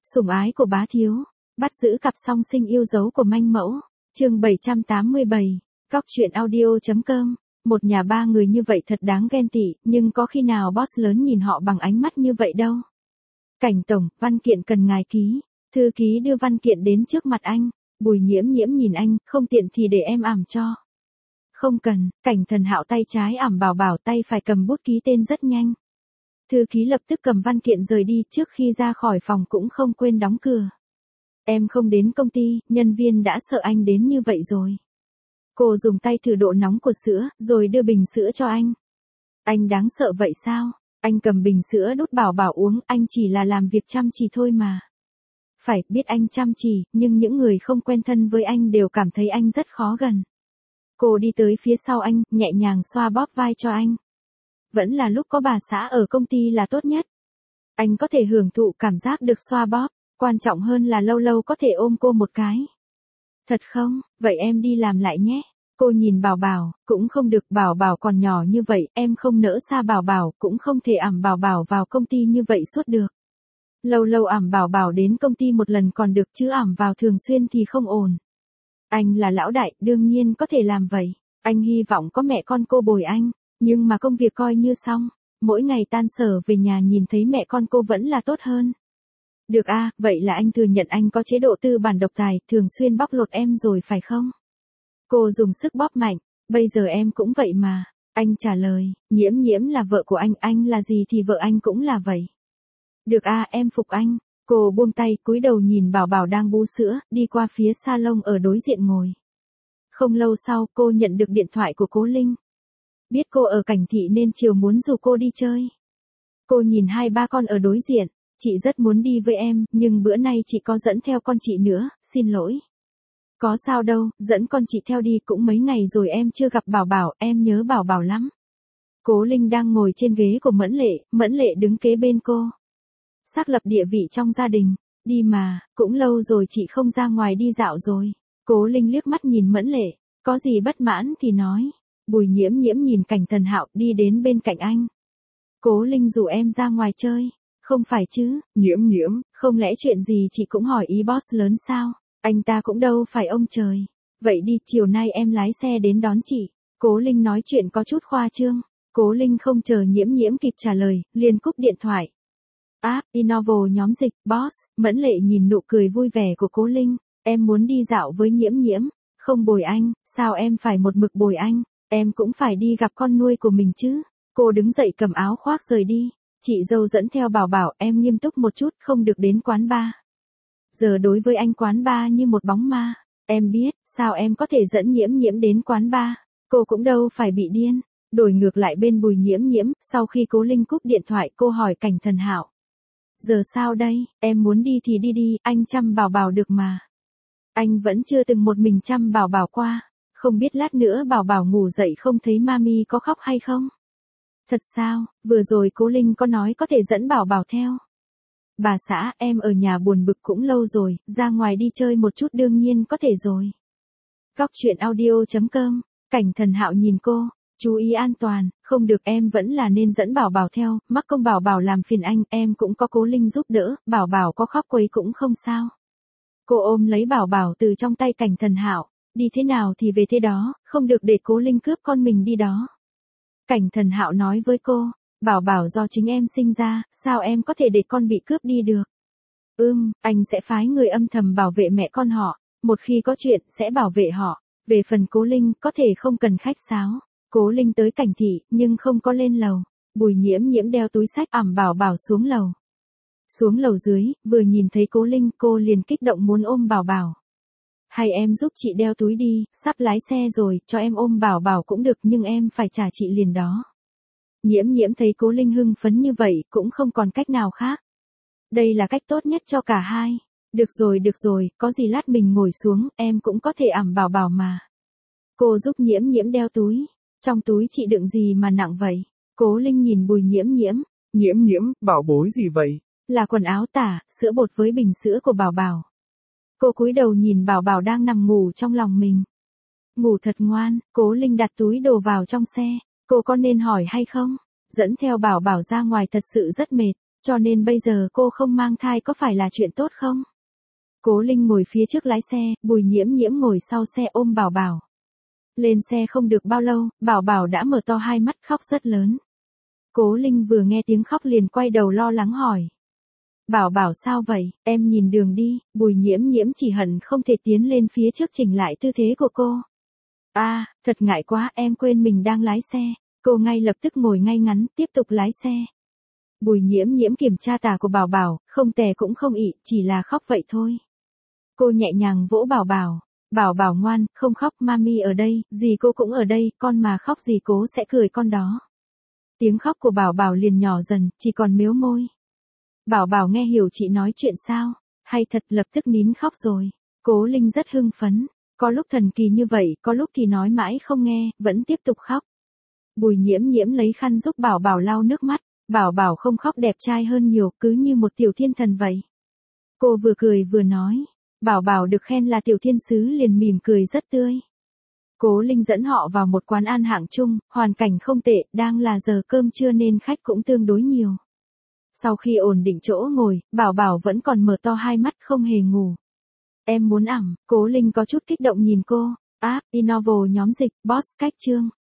Sủng ái của bá thiếu, bắt giữ cặp song sinh yêu dấu của manh mẫu. Chương 787, Góc truyện audio.com. Một nhà ba người như vậy thật đáng ghen tị, nhưng có khi nào boss lớn nhìn họ bằng ánh mắt như vậy đâu. Cảnh tổng, văn kiện cần ngài ký. Thư ký đưa văn kiện đến trước mặt anh. Bùi Nhiễm Nhiễm nhìn anh, không tiện thì để em ẵm cho. Không cần. Cảnh Thần Hạo tay trái ẵm Bảo Bảo, tay phải cầm bút ký tên rất nhanh. Thư ký lập tức cầm văn kiện rời đi, trước khi ra khỏi phòng cũng không quên đóng cửa. Em không đến công ty, nhân viên đã sợ anh đến như vậy rồi. Cô dùng tay thử độ nóng của sữa, rồi đưa bình sữa cho anh. Anh đáng sợ vậy sao? Anh cầm bình sữa đút Bảo Bảo uống, anh chỉ là làm việc chăm chỉ thôi mà. Phải biết anh chăm chỉ, nhưng những người không quen thân với anh đều cảm thấy anh rất khó gần. Cô đi tới phía sau anh, nhẹ nhàng xoa bóp vai cho anh. Vẫn là lúc có bà xã ở công ty là tốt nhất. Anh có thể hưởng thụ cảm giác được xoa bóp, quan trọng hơn là lâu lâu có thể ôm cô một cái. Thật không? Vậy em đi làm lại nhé. Cô nhìn Bảo Bảo, cũng không được, Bảo Bảo còn nhỏ như vậy, em không nỡ xa Bảo Bảo, cũng không thể ẵm Bảo Bảo vào công ty như vậy suốt được. Lâu lâu ẵm Bảo Bảo đến công ty một lần còn được, chứ ẵm vào thường xuyên thì không ổn. Anh là lão đại, đương nhiên có thể làm vậy. Anh hy vọng có mẹ con cô bồi anh, nhưng mà công việc coi như xong. Mỗi ngày tan sở về nhà nhìn thấy mẹ con cô vẫn là tốt hơn. Được a, vậy là anh thừa nhận anh có chế độ tư bản độc tài, thường xuyên bóc lột em rồi phải không? Cô dùng sức bóp mạnh, bây giờ em cũng vậy mà. Anh trả lời, Nhiễm Nhiễm là vợ của anh là gì thì vợ anh cũng là vậy. Được a, em phục anh. Cô buông tay, cúi đầu nhìn Bảo Bảo đang bú sữa, đi qua phía salon ở đối diện ngồi. Không lâu sau, cô nhận được điện thoại của Cố Linh. Biết cô ở Cảnh Thị nên chiều muốn rủ cô đi chơi. Cô nhìn hai ba con ở đối diện, chị rất muốn đi với em, nhưng bữa nay chị có dẫn theo con chị nữa, xin lỗi. Có sao đâu, dẫn con chị theo đi, cũng mấy ngày rồi em chưa gặp Bảo Bảo, em nhớ Bảo Bảo lắm. Cố Linh đang ngồi trên ghế của Mẫn Lệ đứng kế bên cô. Xác lập địa vị trong gia đình, đi mà, cũng lâu rồi chị không ra ngoài đi dạo rồi. Cố Linh liếc mắt nhìn Mẫn Lệ, có gì bất mãn thì nói. Bùi Nhiễm Nhiễm nhìn Cảnh Thần Hạo đi đến bên cạnh anh. Cố Linh rủ em ra ngoài chơi, không phải chứ? Nhiễm Nhiễm, không lẽ chuyện gì chị cũng hỏi ý boss lớn sao? Anh ta cũng đâu phải ông trời. Vậy đi, chiều nay em lái xe đến đón chị. Cố Linh nói chuyện có chút khoa trương. Cố Linh không chờ Nhiễm Nhiễm kịp trả lời, liền cúp điện thoại. Innovo nhóm dịch, boss. Mẫn Lệ nhìn nụ cười vui vẻ của Cố Linh. Em muốn đi dạo với Nhiễm Nhiễm, không bồi anh, sao em phải một mực bồi anh? Em cũng phải đi gặp con nuôi của mình chứ. Cô đứng dậy cầm áo khoác rời đi. Chị dâu dẫn theo Bảo Bảo, em nghiêm túc một chút, không được đến quán bar. Giờ đối với anh quán bar như một bóng ma. Em biết, sao em có thể dẫn Nhiễm Nhiễm đến quán bar? Cô cũng đâu phải bị điên. Đổi ngược lại bên Bùi Nhiễm Nhiễm, sau khi Cố Linh cúp điện thoại cô hỏi Cảnh Thần Hạo. Giờ sao đây, em muốn đi thì đi đi, anh chăm Bảo Bảo được mà. Anh vẫn chưa từng một mình chăm Bảo Bảo qua. Không biết lát nữa Bảo Bảo ngủ dậy không thấy mami có khóc hay không? Thật sao, vừa rồi Cố Linh có nói có thể dẫn Bảo Bảo theo. Bà xã, em ở nhà buồn bực cũng lâu rồi, ra ngoài đi chơi một chút đương nhiên có thể rồi. Góc truyện audio.com, Cảnh Thần Hạo nhìn cô, chú ý an toàn, không được, em vẫn là nên dẫn Bảo Bảo theo, mắc công Bảo Bảo làm phiền anh, em cũng có Cố Linh giúp đỡ, Bảo Bảo có khóc quấy cũng không sao. Cô ôm lấy Bảo Bảo từ trong tay Cảnh Thần Hạo, đi thế nào thì về thế đó, không được để Cố Linh cướp con mình đi đó. Cảnh Thần Hạo nói với cô, Bảo Bảo do chính em sinh ra, sao em có thể để con bị cướp đi được? Anh sẽ phái người âm thầm bảo vệ mẹ con họ, một khi có chuyện sẽ bảo vệ họ. Về phần Cố Linh, có thể không cần khách sáo. Cố Linh tới Cảnh Thị, nhưng không có lên lầu. Bùi Nhiễm Nhiễm đeo túi xách ẵm Bảo Bảo xuống lầu. Xuống lầu dưới, vừa nhìn thấy Cố Linh, cô liền kích động muốn ôm Bảo Bảo. Hay em giúp chị đeo túi đi, sắp lái xe rồi, cho em ôm Bảo Bảo cũng được, nhưng em phải trả chị liền đó. Nhiễm Nhiễm thấy Cố Linh hưng phấn như vậy, cũng không còn cách nào khác. Đây là cách tốt nhất cho cả hai. Được rồi, có gì lát mình ngồi xuống, em cũng có thể ẵm Bảo Bảo mà. Cô giúp Nhiễm Nhiễm đeo túi. Trong túi chị đựng gì mà nặng vậy? Cố Linh nhìn Bùi Nhiễm Nhiễm. Nhiễm Nhiễm, bảo bối gì vậy? Là quần áo tả, sữa bột với bình sữa của Bảo Bảo. Cô cúi đầu nhìn Bảo Bảo đang nằm ngủ trong lòng mình. Ngủ thật ngoan. Cố Linh đặt túi đồ vào trong xe. Cô có nên hỏi hay không? Dẫn theo Bảo Bảo ra ngoài thật sự rất mệt. Cho nên bây giờ cô không mang thai có phải là chuyện tốt không? Cố Linh ngồi phía trước lái xe, Bùi Nhiễm Nhiễm ngồi sau xe ôm Bảo Bảo. Lên xe không được bao lâu, Bảo Bảo đã mở to hai mắt khóc rất lớn. Cố Linh vừa nghe tiếng khóc liền quay đầu lo lắng hỏi. Bảo Bảo sao vậy, em nhìn đường đi. Bùi Nhiễm Nhiễm chỉ hận không thể tiến lên phía trước chỉnh lại tư thế của cô. Thật ngại quá, em quên mình đang lái xe. Cô ngay lập tức ngồi ngay ngắn, tiếp tục lái xe. Bùi Nhiễm Nhiễm kiểm tra tà của Bảo Bảo, không tè cũng không ị, chỉ là khóc vậy thôi. Cô nhẹ nhàng vỗ Bảo Bảo. Bảo Bảo ngoan, không khóc, mami ở đây, dì cô cũng ở đây, con mà khóc dì cố sẽ cười con đó. Tiếng khóc của Bảo Bảo liền nhỏ dần, chỉ còn mếu môi. Bảo Bảo nghe hiểu chị nói chuyện sao, hay thật lập tức nín khóc rồi. Cố Linh rất hưng phấn, có lúc thần kỳ như vậy, có lúc thì nói mãi không nghe, vẫn tiếp tục khóc. Bùi Nhiễm Nhiễm lấy khăn giúp Bảo Bảo lau nước mắt, Bảo Bảo không khóc đẹp trai hơn nhiều, cứ như một tiểu thiên thần vậy. Cô vừa cười vừa nói, Bảo Bảo được khen là tiểu thiên sứ liền mỉm cười rất tươi. Cố Linh dẫn họ vào một quán ăn hạng trung, hoàn cảnh không tệ, đang là giờ cơm trưa nên khách cũng tương đối nhiều. Sau khi ổn định chỗ ngồi, Bảo Bảo vẫn còn mở to hai mắt không hề ngủ. Em muốn ẵm, Cố Linh có chút kích động nhìn cô. Innovo nhóm dịch, boss, cách chương.